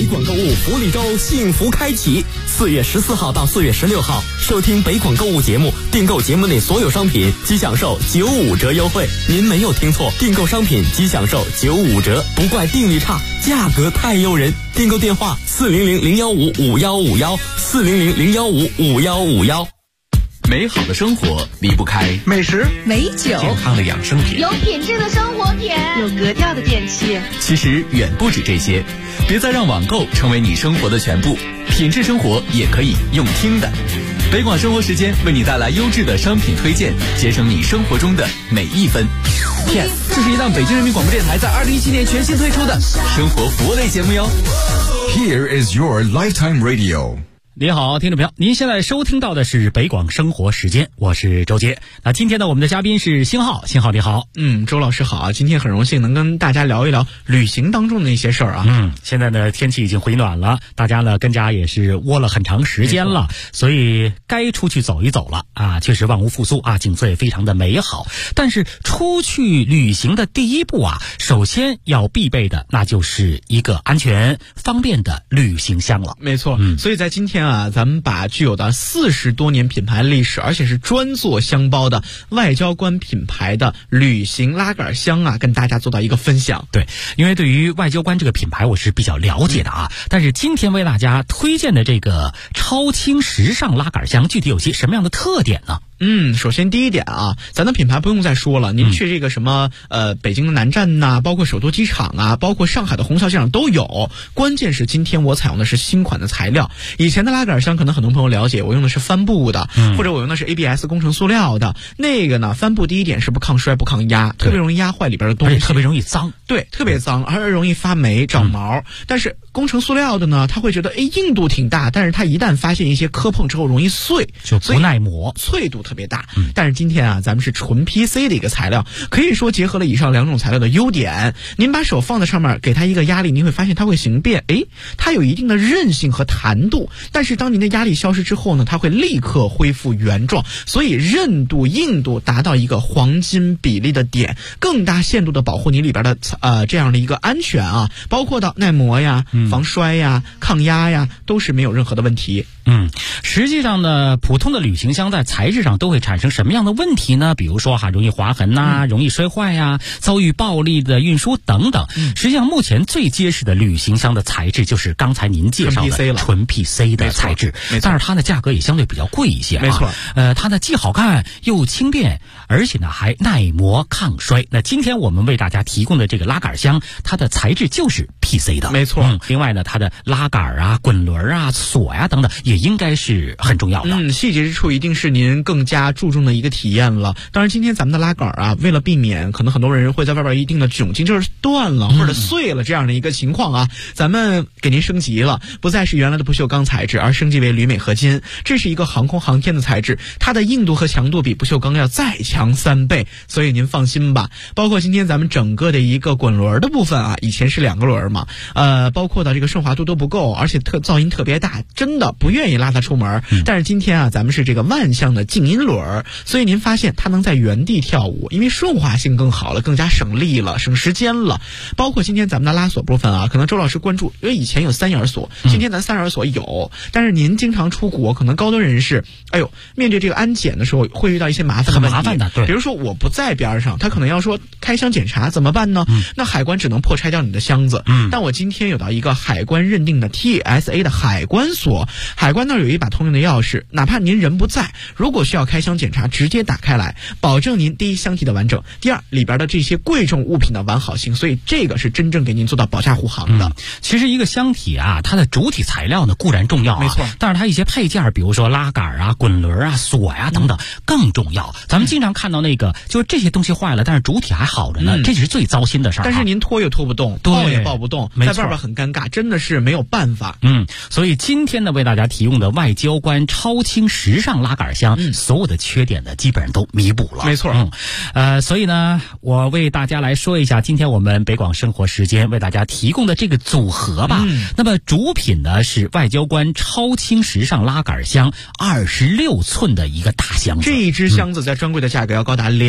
广购物福利周幸福开启，4月14号到4月16号，收听北广购物节目，订购节目内所有商品即享受95折优惠。您没有听错，订购商品即享受95折，不怪定力差，价格太诱人。订购电话400-015-5151，400-015-5151。 美好的生活离不开美食、 美酒、 健康的养生品， 有品质的生活品， 有格调的电器。 其实远不止这些，别再让网购成为你生活的全部，品质生活也可以用听的。北广生活时间为你带来优质的商品推荐，节省你生活中的每一分。Yes， 这是一档北京人民广播电台在2017年全新推出的生活服务类节目哟。 Here is your lifetime radio。 您好，听众朋友，您现在收听到的是北广生活时间，我是周杰。那今天呢，我们的嘉宾是星浩，星浩你好。 周老师好啊，今天很荣幸能跟大家聊一聊旅行当中的那些事儿啊。 现在呢天气已经回暖了，大家呢跟家也是窝了很长时间了，所以该出去走一走了啊。确实万物复苏啊，景色也非常的美好。但是出去旅行的第一步啊，首先要必备的那就是一个安全方便的旅行箱了。 没错，所以在今天咱们把具有的40多年品牌历史，而且是专做箱包的外交官品牌的旅行拉杆箱啊，跟大家做到一个分享。 对，因为对于外交官这个品牌我是比较了解的啊，但是今天为大家推荐的这个超轻时尚拉杆箱具体有些什么样的特点呢？ 首先第一点啊，咱的品牌不用再说了，您去这个什么北京的南站呐，包括首都机场啊，包括上海的虹桥机场都有。关键是今天我采用的是新款的材料，以前的拉杆箱可能很多朋友了解，我用的是帆布的，或者我用的是 ABS 工程塑料的。那个呢，帆布第一点是不抗摔不抗压，特别容易压坏里边的东西， 而且特别容易脏。 对，特别脏，而且容易发霉长毛。但是工程塑料的呢，他会觉得硬度挺大，但是他一旦发现一些磕碰之后容易碎， 就不耐磨， 脆度特别大。但是今天啊，咱们是纯 PC 的一个材料，可以说结合了以上两种材料的优点。您把手放在上面，给它一个压力，您会发现它会形变，它有一定的韧性和弹度。但是当您的压力消失之后呢，它会立刻恢复原状，所以韧度、硬度达到一个黄金比例的点，更大限度的保护你里边的这样的一个安全啊，包括到耐磨呀、防摔呀、抗压呀，都是没有任何的问题。 实际上呢，普通的旅行箱在材质上都会产生什么样的问题呢？比如说容易划痕呐，容易摔坏呀，遭遇暴力的运输等等。实际上目前最结实的旅行箱的材质就是刚才您介绍的纯 PC 的材质，但是它的价格也相对比较贵一些啊。 没错， 它呢既好看又轻便，而且呢还耐磨抗摔。那今天我们为大家提供的这个拉杆箱，它的材质就是 PC 的。 没错， 另外呢，它的拉杆啊、滚轮啊、锁呀等等也应该是很重要的。 细节之处一定是您更加注重的一个体验了。当然今天咱们的拉杆啊，为了避免可能很多人会在外边一定的窘境，就是断了或者碎了这样的一个情况啊，咱们给您升级了，不再是原来的不锈钢材质，而升级为铝镁合金。这是一个航空航天的材质，它的硬度和强度比不锈钢要再强3倍，所以您放心吧。包括今天咱们整个的一个滚轮的部分啊，以前是2个轮嘛，包括的这个顺滑度都不够，而且噪音特别大，真的不愿意拉它出门。但是今天啊，咱们是这个万向的静音轮，所以您发现它能在原地跳舞，因为顺滑性更好了，更加省力了，省时间了。包括今天咱们的拉锁部分啊，可能周老师关注，因为以前有3眼锁，今天咱3眼锁有，但是您经常出国，可能高端人士，面对这个安检的时候会遇到一些麻烦的问题， 很麻烦的，对。 比如说我不在边上，他可能要说开箱检查怎么办呢？那海关只能破拆掉你的箱子。但我今天有到一个海关认定的 TSA 的海关锁，海关那儿有一把通用的钥匙，哪怕您人不在，如果需要开箱检查，直接打开来，保证您第一箱体的完整，第二里边的这些贵重物品的完好性，所以这个是真正给您做到保驾护航的。 其实一个箱体啊，它的主体材料呢固然重要， 没错， 但是它一些配件，比如说拉杆啊、滚轮啊、锁呀等等更重要。咱们经常看到那个就是这些东西坏了，但是主体还好着呢，这是最糟心的事儿。 但是您拖也拖不动，抱也抱不动，在外边很尴尬，真的是没有办法。 所以今天呢为大家提提供的外交官超轻时尚拉杆箱，所有的缺点呢基本上都弥补了。 没错。 所以呢，我为大家来说一下今天我们北广生活时间为大家提供的这个组合吧。那么主品呢是外交官超轻时尚拉杆箱，26寸的一个大箱子。 这一只箱子在专柜的价格要高达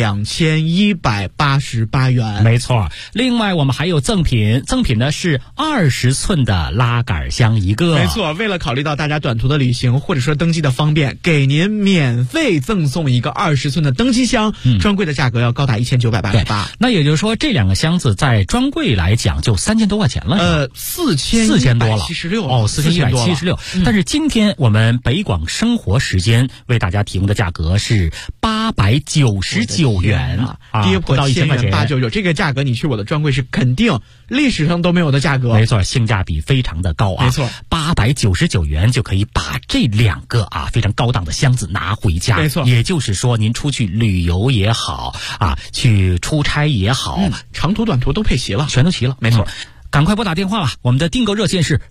2188元。 没错。另外我们还有赠品呢是20寸的拉杆箱一个。 没错，为了考虑到大家短途的旅行或者说登机的方便，给您免费赠送一个20寸的登机箱，专柜的价格要高达1988。 那也就是说这两个箱子在专柜来讲就3000多块钱了。 4000多了，76 哦，4176。但是今天我们北广生活时间为大家提供的价格是899元跌破到1000块钱 ，899这个价格你去我的专柜是肯定历史上都没有的价格。 没错，性价比非常的高啊。 没错 ，899元就可以把这两个非常高档的箱子拿回家。 没错， 也就是说您出去旅游也好去出差也好， 长途短途都配齐了， 全都齐了。 没错。 赶快拨打电话吧，我们的订购热线是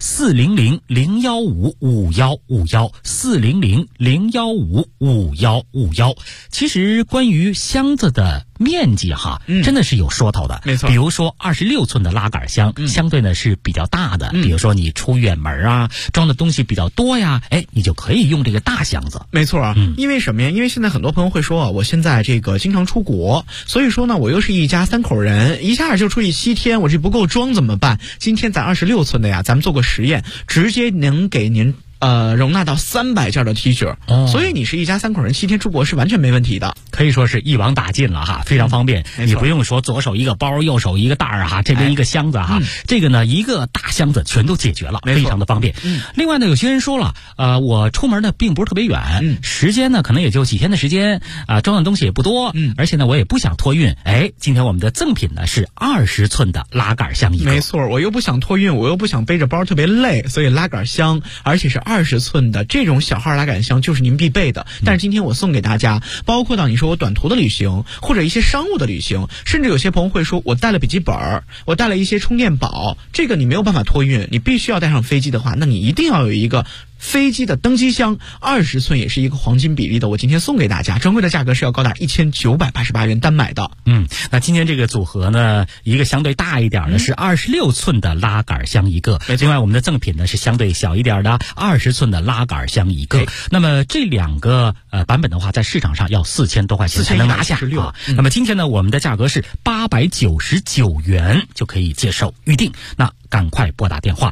400-015-5151，400-015-5151。其实关于箱子的面积真的是有说头的。 没错， 比如说26寸的拉杆箱，相对呢是比较大的。比如说你出远门装的东西比较多呀，你就可以用这个大箱子。 没错因为什么呀？因为现在很多朋友会说我现在这个经常出国，所以说呢我又是一家3口人，一下就出去7天，我这不够装怎么办？今天咱26寸的呀，咱们做过实验，直接能给您容纳到300件的 T 恤，所以你是一家3口人7天出国是完全没问题的， 可以说是一网打尽了非常方便。你不用说左手一个包，右手一个袋这边一个箱子这个呢一个大箱子全都解决了，非常的方便。另外呢，有些人说了，我出门呢并不是特别远，时间呢可能也就几天的时间装的东西也不多，而且呢我也不想托运。今天我们的赠品呢是20寸的拉杆箱一个。 没错，我又不想托运，我又不想背着包特别累，所以拉杆箱，而且是20寸的这种小号拉杆箱就是您必备的。但是今天我送给大家，包括到你说我短途的旅行或者一些商务的旅行，甚至有些朋友会说我带了笔记本，我带了一些充电宝，这个你没有办法托运，你必须要带上飞机的话，那你一定要有一个飞机的登机箱，20寸也是一个黄金比例的，我今天送给大家，专柜的价格是要高达1988元单买的。 那今天这个组合呢，一个相对大一点的是26寸的拉杆箱一个，另外我们的赠品呢是相对小一点的20寸的拉杆箱一个。那么这两个版本的话，在市场上要4000多块钱才能拿下那么今天呢，我们的价格是899元就可以接受预定。那赶快拨打电话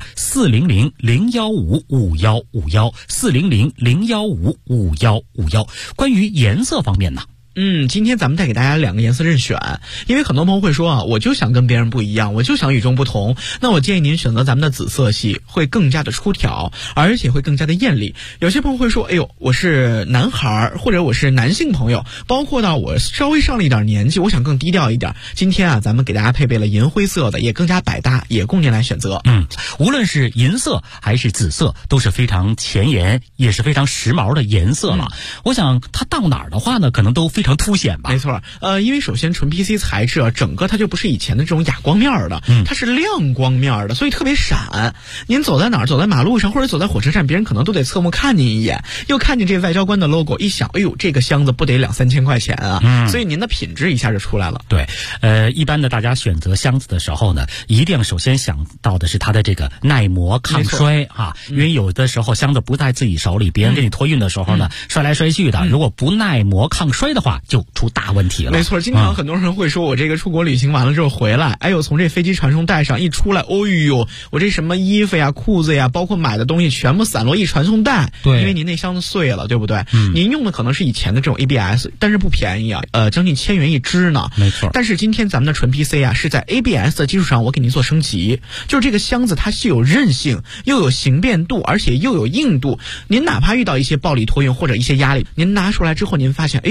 400-015-5151，400-015-5151。关于颜色方面呢？ 今天咱们带给大家2个颜色任选，因为很多朋友会说我就想跟别人不一样，我就想与众不同，那我建议您选择咱们的紫色系，会更加的出挑，而且会更加的艳丽。有些朋友会说我是男孩或者我是男性朋友，包括到我稍微上了一点年纪，我想更低调一点，今天咱们给大家配备了银灰色的，也更加百搭，也供您来选择。 无论是银色还是紫色都是非常前沿也是非常时髦的颜色了。我想它到哪儿的话呢，可能都非常凸显吧。 没错，因为首先纯 PC 材质整个它就不是以前的这种哑光面的，它是亮光面的，所以特别闪。您走在哪儿，走在马路上或者走在火车站，别人可能都得侧目看您一眼，又看见这外交官的 logo， 一想，这个箱子不得2-3千块钱所以您的品质一下就出来了。 对，一般的大家选择箱子的时候呢，一定首先想到的是它的这个耐磨抗摔因为有的时候箱子不在自己手里，别人给你托运的时候呢，摔来摔去的，如果不耐磨抗摔的话，就出大问题了。 没错，经常很多人会说我这个出国旅行完了之后回来，从这飞机传送带上一出来，我这什么衣服呀、裤子呀，包括买的东西全部散落一传送带。 对， 因为您那箱子碎了，对不对？您用的可能是以前的这种 ABS， 但是不便宜将近1000元一支呢。 没错。 但是今天咱们的纯 PC 是在 ABS 的基础上，我给您做升级，就是这个箱子它是有韧性，又有形变度，而且又有硬度。您哪怕遇到一些暴力托运或者一些压力，您拿出来之后，您发现，您的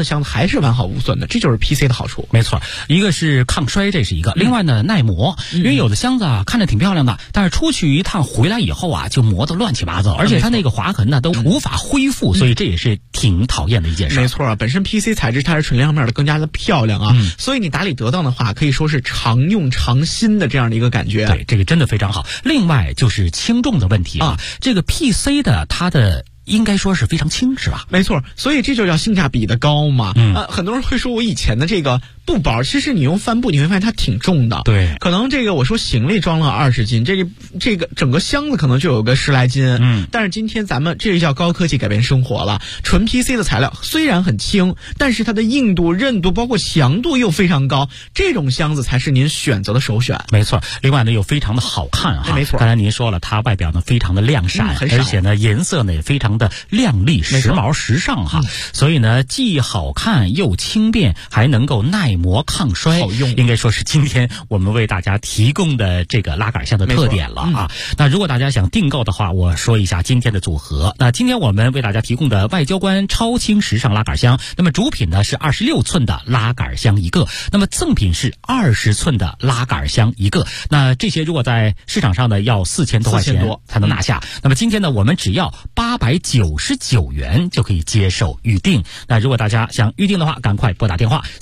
的箱子还是完好无损的，这就是 PC 的好处。 没错，一个是抗衰，这是一个，另外呢耐磨，因为有的箱子啊看着挺漂亮的，但是出去一趟回来以后啊就磨得乱七八糟，而且它那个划痕呢都无法恢复，所以这也是挺讨厌的一件事。 没错啊，本身 PC 材质它是纯亮面的，更加的漂亮啊，所以你打理得当的话，可以说是常用常新的这样的一个感觉。 对，这个真的非常好。另外就是轻重的问题啊，这个 PC 的它的应该说是非常轻，是吧？ 没错，所以这就叫性价比的高嘛。很多人会说我以前的这个布包，其实你用帆布你会发现它挺重的。 对， 可能这个我说行李装了20斤，这个整个箱子可能就有个10来斤。但是今天咱们这叫高科技改变生活了。纯 PC 的材料虽然很轻，但是它的硬度、韧度包括强度又非常高，这种箱子才是您选择的首选。 没错，另外呢又非常的好看啊。 没错， 刚才您说了，它外表呢非常的亮闪，而且呢颜色呢也非常的亮丽、时髦、时尚哈。所以呢既好看又轻便，还能够耐磨抗衰， 好用， 应该说是今天我们为大家提供的这个拉杆箱的特点了啊。那如果大家想订购的话，我说一下今天的组合。那今天我们为大家提供的外交官超轻时尚拉杆箱，那么主品呢是26寸的拉杆箱一个，那么赠品是20寸的拉杆箱一个。那这些如果在市场上呢要4000多块钱才能拿下。那么今天呢我们只要899元就可以接受预定。那如果大家想预定的话，赶快拨打电话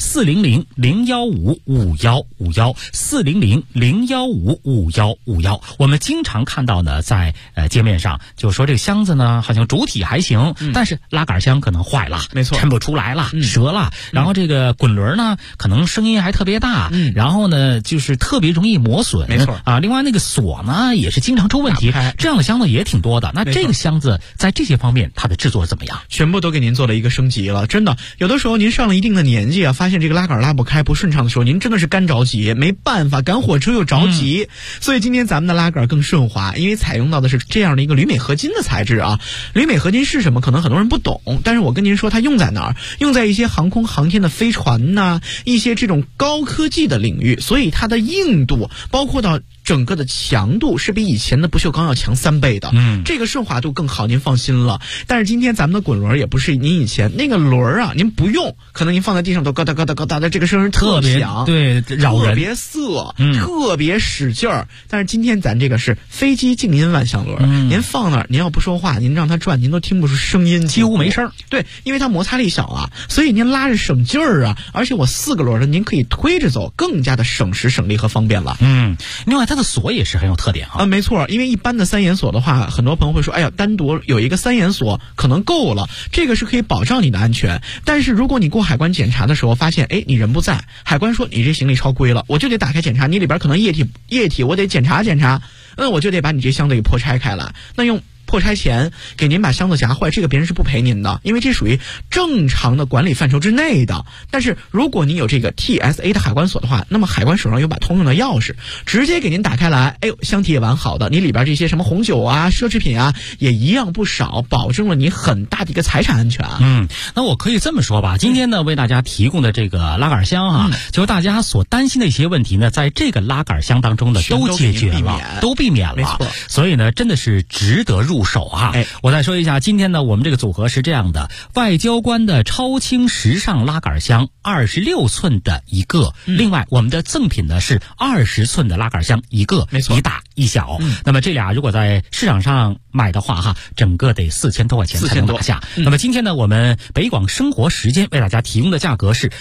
400-015-5151，400-015-5151。我们经常看到呢，在街面上就说这个箱子呢，好像主体还行，但是拉杆箱可能坏了， 没错， 抻不出来了，折了。然后这个滚轮呢，可能声音还特别大，然后呢，就是特别容易磨损， 没错啊。另外那个锁呢，也是经常出问题，这样的箱子也挺多的。那这个箱子在这些方面它的制作怎么样？ 全部都给您做了一个升级了，真的。有的时候您上了一定的年纪啊，发现这个拉杆拉不开、不顺畅的时候，您真的是干着急，没办法，赶火车又着急。所以今天咱们的拉杆更顺滑，因为采用到的是这样的一个铝镁合金的材质啊。铝镁合金是什么？可能很多人不懂，但是我跟您说，它用在哪儿？用在一些航空航天的飞船呐，一些这种高科技的领域，所以它的硬度，包括到整个的强度是比以前的不锈钢要强3倍的，这个顺滑度更好，您放心了。但是今天咱们的滚轮也不是您以前那个轮啊，您不用，可能您放在地上都咯哒咯哒咯哒的，这个声音特响， 对，扰人， 特别涩，特别使劲儿。但是今天咱这个是飞机静音万向轮，您放那儿，您要不说话，您让它转，您都听不出声音， 几乎没声。 对，因为它摩擦力小啊，所以您拉着省劲儿啊。而且我4个轮的，您可以推着走，更加的省时省力和方便了。 另外它的锁也是很有特点啊。 没错，因为一般的3眼锁的话，很多朋友会说，哎呀，单独有一个3眼锁可能够了，这个是可以保障你的安全。但是如果你过海关检查的时候发现，哎，你人不在，海关说你这行李超规了，我就得打开检查，你里边可能液体，我得检查检查，我就得把你这箱子给破拆开来。那用破拆前给您把箱子夹坏，这个别人是不赔您的，因为这属于正常的管理范畴之内的。但是如果您有这个 TSA 的海关锁的话，那么海关手上有把通用的钥匙，直接给您打开来，哎呦，箱体也完好的，你里边这些什么红酒啊、奢侈品啊也一样不少，保证了你很大的一个财产安全啊。 那我可以这么说吧，今天呢为大家提供的这个拉杆箱啊，就是大家所担心的一些问题呢，在这个拉杆箱当中呢都解决了，都避免了， 没错。 所以呢真的是值得入手啊。我再说一下，今天呢我们这个组合是这样的：外交官的超轻时尚拉杆箱26寸的一个，另外我们的赠品呢是20寸的拉杆箱一个， 没错， 一大一小。那么这俩如果在市场上买的话哈，整个得4000多块钱才能拿下。那么今天呢我们北广生活时间为大家提供的价格是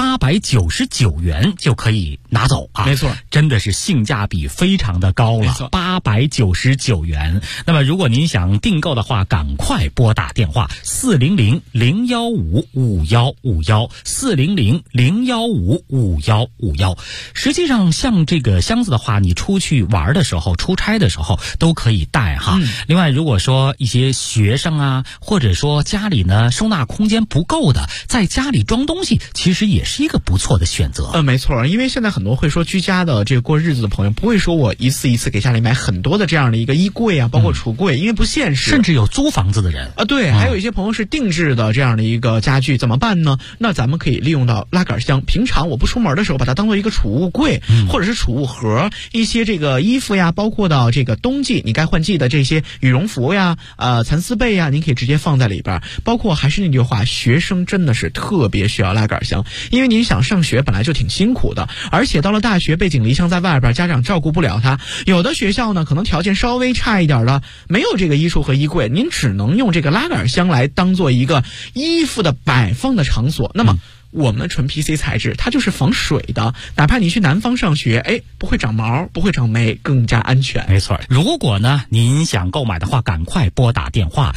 899元就可以拿走啊， 没错， 真的是性价比非常的高了，899元。那么如果您想订购的话，赶快拨打电话400-015-5151，400-015-5151。实际上像这个箱子的话，你出去玩的时候、出差的时候都可以带哈。另外如果说一些学生啊，或者说家里呢收纳空间不够的，在家里装东西其实也是一个不错的选择。 没错，因为现在很多会说居家的这个过日子的朋友，不会说我一次一次给家里买很多的这样的一个衣柜啊，包括橱柜，因为不现实。 甚至有租房子的人啊，对，还有一些朋友是定制的这样的一个家具，怎么办呢？那咱们可以利用到拉杆箱，平常我不出门的时候，把它当做一个储物柜，或者是储物盒，一些这个衣服呀，包括到这个冬季你该换季的这些羽羽绒服呀、蚕丝被呀，您可以直接放在里边。包括还是那句话，学生真的是特别需要拉杆箱，因为您想上学本来就挺辛苦的，而且到了大学背井离乡在外边，家长照顾不了他。有的学校呢，可能条件稍微差一点的，没有这个衣橱和衣柜，您只能用这个拉杆箱来当做一个衣服的摆放的场所。那么我们的纯 PC 材质，它就是防水的，哪怕你去南方上学，不会长毛，不会长霉，更加安全。 没错，如果呢您想购买的话，赶快拨打电话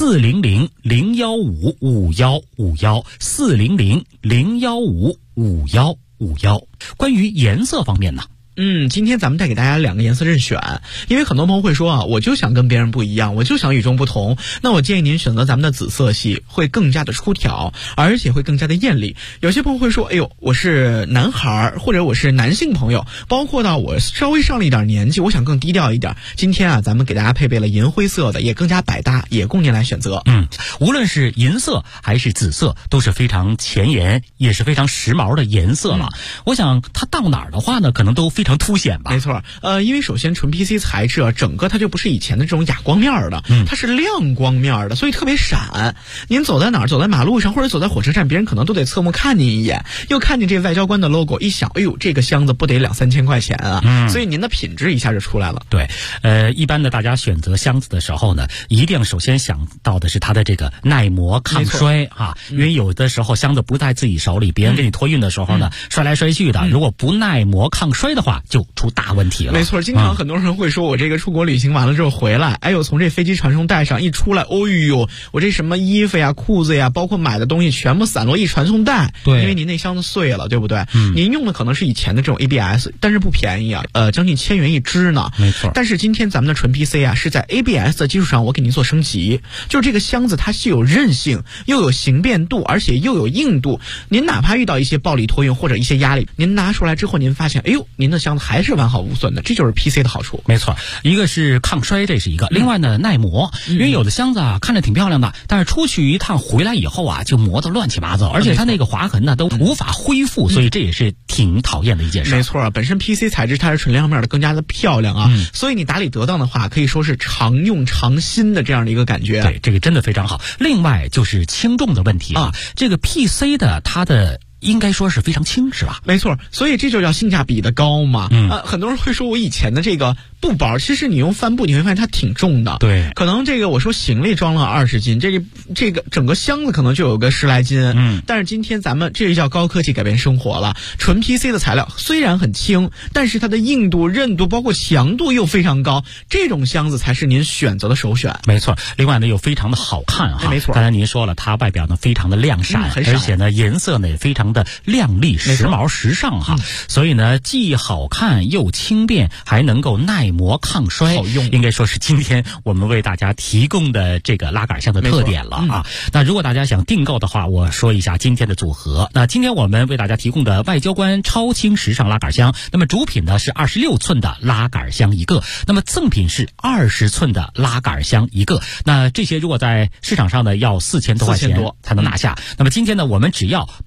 400-015-5151，400-015-5151。关于颜色方面呢？ 今天咱们带给大家2个颜色任选，因为很多朋友会说啊，我就想跟别人不一样，我就想与众不同，那我建议您选择咱们的紫色系，会更加的出挑，而且会更加的艳丽。有些朋友会说，我是男孩或者我是男性朋友，包括到我稍微上了一点年纪，我想更低调一点。今天啊，咱们给大家配备了银灰色的，也更加百搭，也供您来选择。 无论是银色还是紫色，都是非常前沿，也是非常时髦的颜色了。我想它到哪儿的话呢，可能都非常凸显吧。 没错，因为首先纯 PC 材质啊，整个它就不是以前的这种哑光面的，它是亮光面的，所以特别闪。您走在哪儿，走在马路上或者走在火车站，别人可能都得侧目看您一眼，又看见这外交官的 logo， 一想，这个箱子不得2-3千块钱啊，所以您的品质一下就出来了。 对，一般的大家选择箱子的时候呢，一定首先想到的是它的这个耐磨抗摔啊，因为有的时候箱子不在自己手里，别人给你托运的时候呢，摔来摔去的，如果不耐磨抗摔的话，就出大问题了。 没错，经常很多人会说，我这个出国旅行完了之后回来，从这飞机传送带上一出来，我这什么衣服呀、裤子呀，包括买的东西全部散落一传送带。 对， 因为您那箱子碎了，对不对？您用的可能是以前的这种 ABS， 但是不便宜啊，将近1000元一支呢。 没错。 但是今天咱们的纯 PC 啊，是在 ABS 的基础上，我给您做升级，就是这个箱子它既有韧性，又有形变度，而且又有硬度。您哪怕遇到一些暴力托运或者一些压力，您拿出来之后，您发现，您的箱子还是完好无损的，这就是 PC 的好处。 没错，一个是抗摔，这是一个；另外呢，耐磨，因为有的箱子啊看着挺漂亮的，但是出去一趟回来以后啊，就磨得乱七八糟，而且它那个划痕呢都无法恢复，所以这也是挺讨厌的一件事。 没错，本身 PC 材质它是纯亮面的，更加的漂亮啊，所以你打理得当的话，可以说是常用常新的这样的一个感觉。 对，这个真的非常好。另外就是轻重的问题啊，这个 PC 的它的应该说是非常轻，是吧？ 没错，所以这就叫性价比的高嘛。很多人会说我以前的这个布包，其实你用帆布你会发现它挺重的。 对， 可能这个我说行李装了20斤，这个整个箱子可能就有个10来斤。但是今天咱们这就叫高科技改变生活了。纯 PC 的材料虽然很轻，但是它的硬度、韧度包括强度又非常高，这种箱子才是您选择的首选。 没错，另外呢又非常的好看哈。 没错， 刚才您说了，它外表呢非常的亮闪，而且呢颜色呢也非常的亮丽、时髦、时尚哈。所以呢既好看又轻便，还能够耐磨抗摔， 好用， 应该说是今天我们为大家提供的这个拉杆箱的特点了啊。那如果大家想订购的话，我说一下今天的组合。那今天我们为大家提供的外交官超轻时尚拉杆箱，那么主品呢是26寸的拉杆箱一个，那么赠品是20寸的拉杆箱一个。那这些如果在市场上呢要4000多块钱才能拿下，那么今天呢我们只要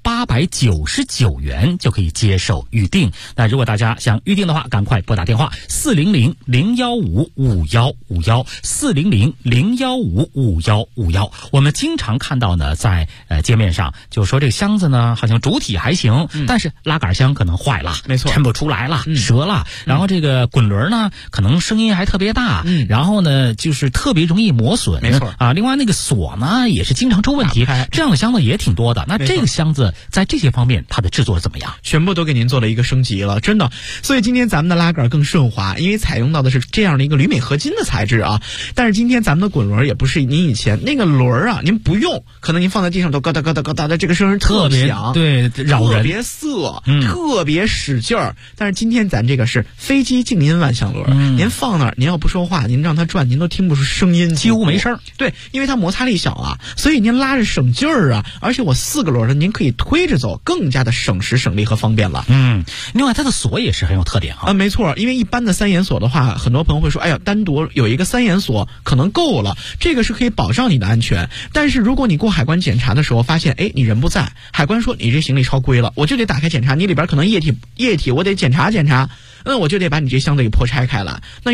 899元就可以接受预定。那如果大家想预定的话，赶快拨打电话400-015-5151，400-015-5151。我们经常看到呢，在街面上就说这个箱子呢，好像主体还行，但是拉杆箱可能坏了， 没错， 抻不出来了，折了。然后这个滚轮呢，可能声音还特别大，然后呢，就是特别容易磨损， 没错啊。另外那个锁呢，也是经常出问题，这样的箱子也挺多的。那这个箱子在这些方面，它的制作怎么样？ 全部都给您做了一个升级了，真的。所以今天咱们的拉杆更顺滑，因为采用到的是这样的一个铝镁合金的材质啊。但是今天咱们的滚轮也不是您以前那个轮啊，您不用，可能您放在地上都咯哒咯哒咯哒的，这个声音特别响， 对，扰人， 特别涩，特别使劲儿。但是今天咱这个是飞机静音万向轮，您放那儿，您要不说话，您让它转，您都听不出声音， 几乎没声。 对，因为它摩擦力小啊，所以您拉着省劲儿啊。而且我4个轮的，您可以推着走，更加的省时省力和方便了。 另外它的锁也是很有特点啊。 没错，因为一般的3眼锁的话，很多朋友会说，哎呀，单独有一个3眼锁可能够了，这个是可以保障你的安全。但是如果你过海关检查的时候发现，你人不在，海关说你这行李超规了，我就得打开检查，你里边可能液体我得检查，那我就得把你这箱子给破拆开来。那用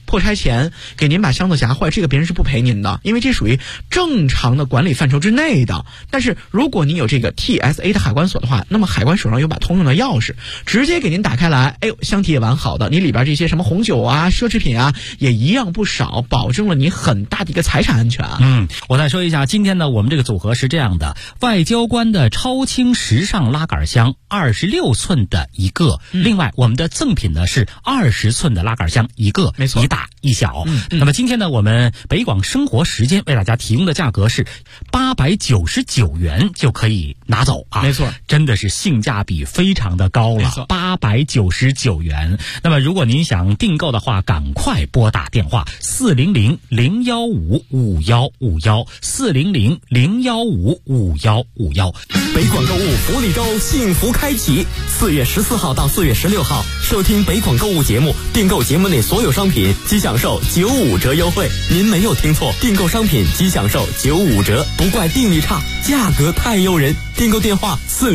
破拆前给您把箱子夹坏，这个别人是不赔您的，因为这属于正常的管理范畴之内的。但是如果您有这个 TSA 的海关锁的话，那么海关手上有把通用的钥匙，直接给您打开来，哎呦，箱体也完好的，你里边这些什么红酒啊、奢侈品啊也一样不少，保证了你很大的一个财产安全啊。 我再说一下，今天呢我们这个组合是这样的：外交官的超轻时尚拉杆箱26寸的一个，另外我们的赠品呢是20寸的拉杆箱一个， 没错， 一大一小。那么今天呢我们北广生活时间为大家提供的价格是899元就可以拿走啊， 没错， 真的是性价比非常的高了，899元。那么如果您想订购的话，赶快拨打电话400-015-5151，400-015-5151。 北广购物福利周幸福开启，4月14号到4月16号，收听北广购物节目，订购节目内所有商品即享受95折优惠。您没有听错，订购商品即享受95折，不怪定力差，价格太诱人。订购电话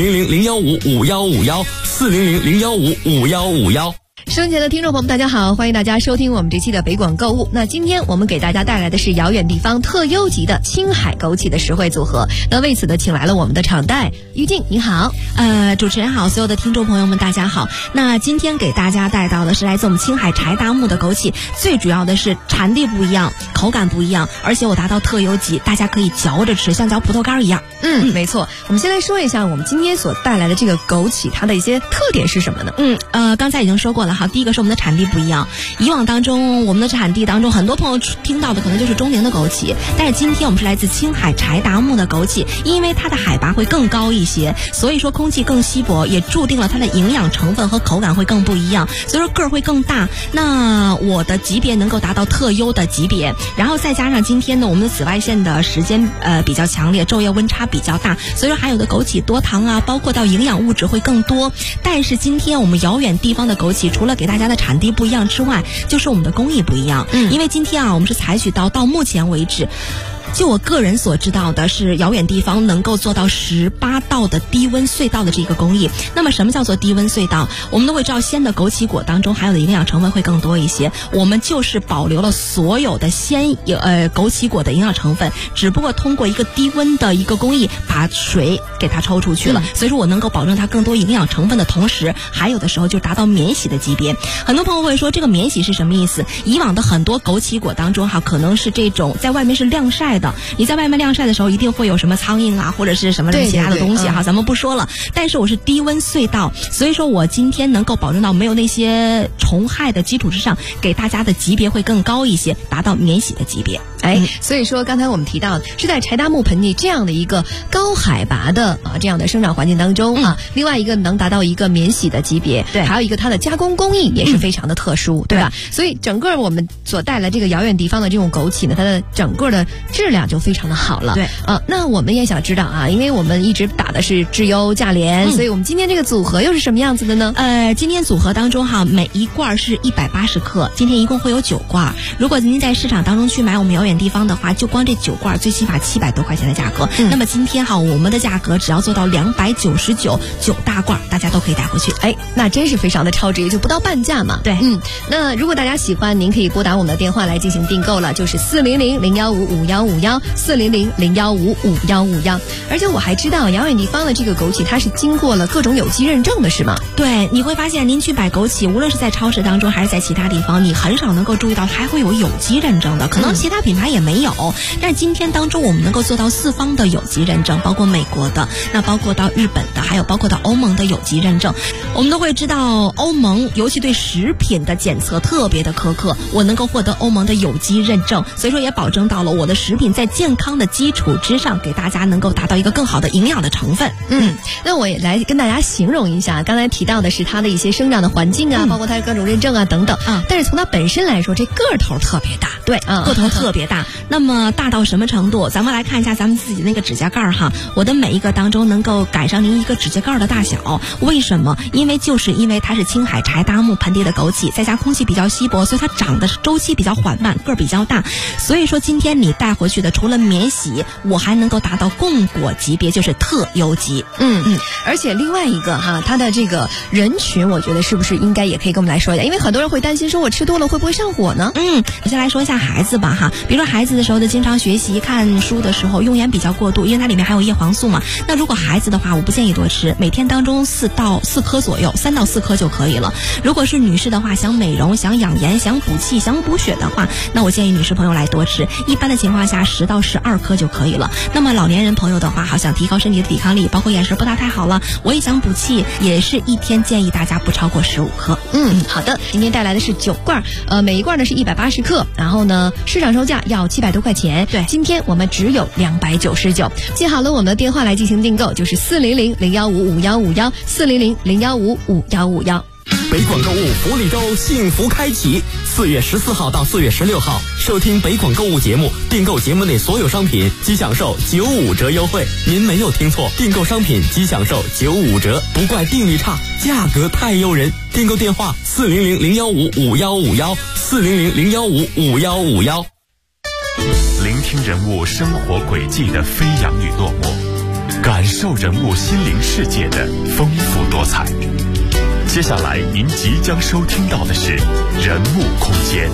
400-015-5151，400-015-5151。 收音前的听众朋友们，大家好，欢迎大家收听我们这期的北广购物。那今天我们给大家带来的是遥远地方特优级的青海枸杞的实惠组合。那为此呢，请来了我们的场代于静，你好。 主持人好，所有的听众朋友们大家好。那今天给大家带到的是来自我们青海柴达木的枸杞，最主要的是产地不一样，口感不一样，而且我达到特优级，大家可以嚼着吃，像嚼葡萄干一样。 没错。我们先来说一下我们今天所带来的这个枸杞，它的一些特点是什么呢？ 刚才已经说过了哈。第一个是我们的产地不一样，以往当中我们的产地当中很多朋友听到的可能就是中宁的枸杞，但是今天我们是来自青海柴达木的枸杞，因为它的海拔会更高一些，所以说空气更稀薄，也注定了它的营养成分和口感会更不一样，所以说个儿会更大。那我的级别能够达到特优的级别，然后再加上今天呢我们的紫外线的时间比较强烈，昼夜温差比较大，所以说含有的枸杞多糖啊，包括到营养物质会更多。但是今天我们遥远地方的枸杞，除了给大家的产地不一样之外，就是我们的工艺不一样。因为今天我们是采取到目前为止，就我个人所知道的是，遥远地方能够做到18道的低温隧道的这个工艺。那么什么叫做低温隧道？我们都会知道鲜的枸杞果当中含有的营养成分会更多一些，我们就是保留了所有的枸杞果的营养成分，只不过通过一个低温的一个工艺把水给它抽出去了，所以说我能够保证它更多营养成分的同时，还有的时候就达到免洗的级别。很多朋友会说这个免洗是什么意思？以往的很多枸杞果当中可能是这种在外面是晾晒的，你在外面晾晒的时候一定会有什么苍蝇啊或者是什么其他的东西咱们不说了。但是我是低温隧道，所以说我今天能够保证到没有那些虫害的基础之上，给大家的级别会更高一些，达到免洗的级别。 所以说刚才我们提到是在柴达木盆地这样的一个高海拔的这样的生长环境当中另外一个能达到一个免洗的级别，对，还有一个它的加工工艺也是非常的特殊，对吧？所以整个我们所带来这个遥远地方的这种枸杞呢，它的整个的质量就非常的好了。 对那我们也想知道因为我们一直打的是质优价廉，所以我们今天这个组合又是什么样子的呢？ 今天组合当中每一罐是180克，今天一共会有9罐。如果您在市场当中去买我们遥远地方的话，就光这9罐最起码700多块钱的价格。那么今天我们的价格只要做到299，9大罐大家都可以带回去。 那真是非常的超值，也就不到半价嘛。 对， 那如果大家喜欢，您可以拨打我们的电话来进行订购了，就是400-015-5151，400-015-5151。而且我还知道遥远地方的这个枸杞它是经过了各种有机认证的，是吗？ 对，你会发现您去买枸杞，无论是在超市当中还是在其他地方，你很少能够注意到还会有有机认证的，可能其他品牌也没有。但是今天当中我们能够做到4方的有机认证，包括美国的，那包括到日本的，还有包括到欧盟的有机认证。我们都会知道欧盟尤其对食品的检测特别的苛刻，我能够获得欧盟的有机认证，所以说也保证到了我的食品在健康的基础之上，给大家能够达到一个更好的营养的成分。 那我也来跟大家形容一下，刚才提到的是它的一些生长的环境包括它的各种认证等等但是从它本身来说，这个头特别大。 对，个头特别大。 大。那么大到什么程度？咱们来看一下咱们自己那个指甲盖哈，我的每一个当中能够赶上您一个指甲盖的大小。为什么？因为它是青海柴达木盆地的枸杞，再加空气比较稀薄，所以它长的周期比较缓慢，个儿比较大。所以说今天你带回去的除了免洗，我还能够达到供果级别，就是特优级。 而且另外一个哈，它的这个人群，我觉得是不是应该也可以跟我们来说一下？因为很多人会担心说，我吃多了会不会上火呢？ 我先来说一下孩子吧哈，比如说孩子的时候的经常学习看书的时候用眼比较过度，因为它里面含有叶黄素嘛。那如果孩子的话，我不建议多吃，每天当中4到4颗左右，3到4颗就可以了。如果是女士的话，想美容、想养颜、想补气、想补血的话，那我建议女士朋友来多吃，一般的情况下10到12颗就可以了。那么老年人朋友的话，好想提高身体的抵抗力，包括眼神不大太好了，我也想补气，也是一天建议大家不超过15颗。 好的，今天带来的是9罐，每一罐呢是180克，然后呢市场售价要700多块钱， 对， 今天我们只有299。记好了我们的电话来进行订购，就是400-015-5151，400-015-5151。 北广购物福利周幸福开启，4月14号到4月16号，收听北广购物节目，订购节目内所有商品即享受95折优惠。您没有听错，订购商品即享受95折，不怪定力差，价格太诱人。订购电话400-015-5151，400-015-5151。 聆听人物生活轨迹的飞扬与落寞，感受人物心灵世界的丰富多彩。接下来您即将收听到的是人物空间。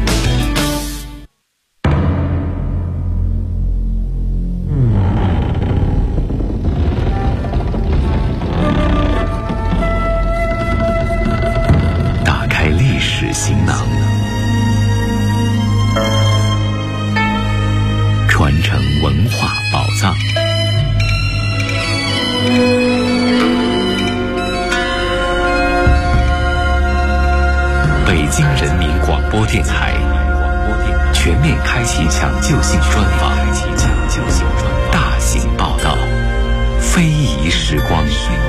打开历史行囊，传承文化宝藏。北京人民广播电台全面开启抢救性专访，大型报道，非遗时光。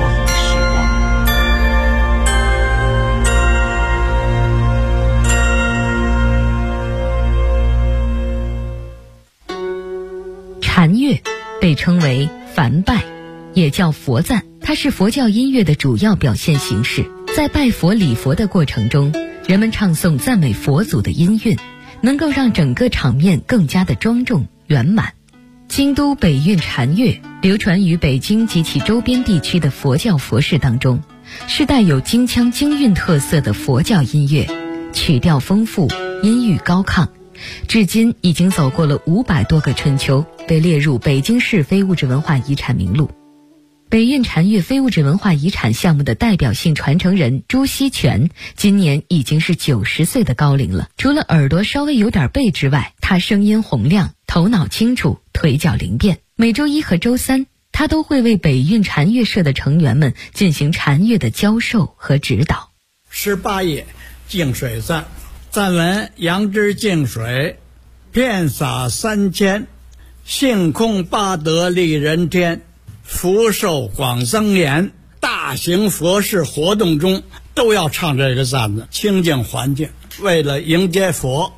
禅乐被称为梵拜，也叫佛赞，它是佛教音乐的主要表现形式。在拜佛礼佛的过程中，人们唱诵赞美佛祖的音韵，能够让整个场面更加的庄重圆满。京都北韵禅乐流传于北京及其周边地区的佛教佛事当中，是带有京腔京韵特色的佛教音乐，曲调丰富，音域高亢，至今已经走过了500多个春秋，被列入北京市非物质文化遗产名录。北韵禅乐非物质文化遗产项目的代表性传承人朱锡全今年已经是90岁的高龄了。除了耳朵稍微有点背之外，他声音洪亮，头脑清楚，腿脚灵便。每周1和周3，他都会为北韵禅乐社的成员们进行禅乐的教授和指导。 18页净水赞，赞文：杨枝净水，遍洒3000，性空八德利人天，福寿广增延。大型佛事活动中都要唱这个赞子，清净环境，为了迎接佛。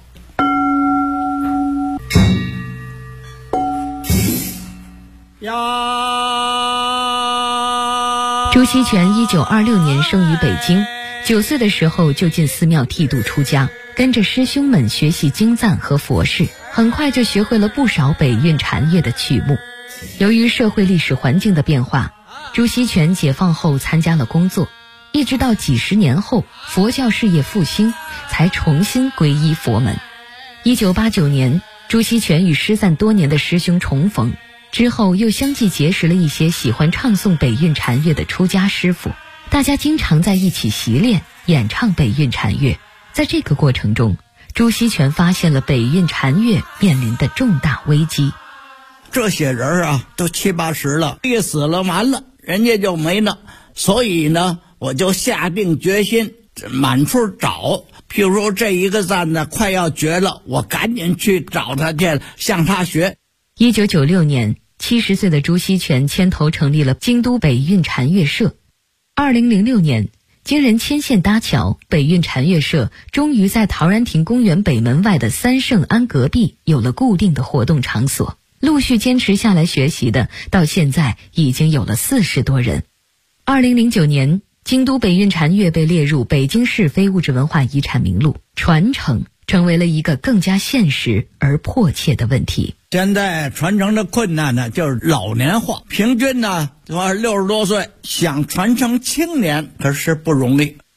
朱锡全1926年生于北京，9岁的时候就进寺庙剃度出家，跟着师兄们学习经赞和佛事，很快就学会了不少北韵禅乐的曲目。由于社会历史环境的变化，朱锡全解放后参加了工作，一直到几十年后佛教事业复兴，才重新皈依佛门。1989年，朱锡全与失散多年的师兄重逢，之后又相继结识了一些喜欢唱诵北韵禅乐的出家师傅，大家经常在一起习练演唱北韵禅乐。在这个过程中，朱锡全发现了北韵禅乐面临的重大危机。 这些人啊都70、80了，一死了完了，人家就没了。所以呢，我就下定决心满处找，譬如说这一个赞呢快要绝了，我赶紧去找他去，向他学。 1996年，70岁的朱锡全牵头成立了京都北韵禅乐社。2006年， 经人牵线搭桥，北运禅乐社终于在陶然亭公园北门外的三圣庵隔壁有了固定的活动场所。陆续坚持下来学习的，到现在已经有了40多人。2009年，京都北运禅乐被列入北京市非物质文化遗产名录，传承成为了一个更加现实而迫切的问题。 现在传承的困难呢，就是老年化，平均呢60多岁，想传承青年可是不容易。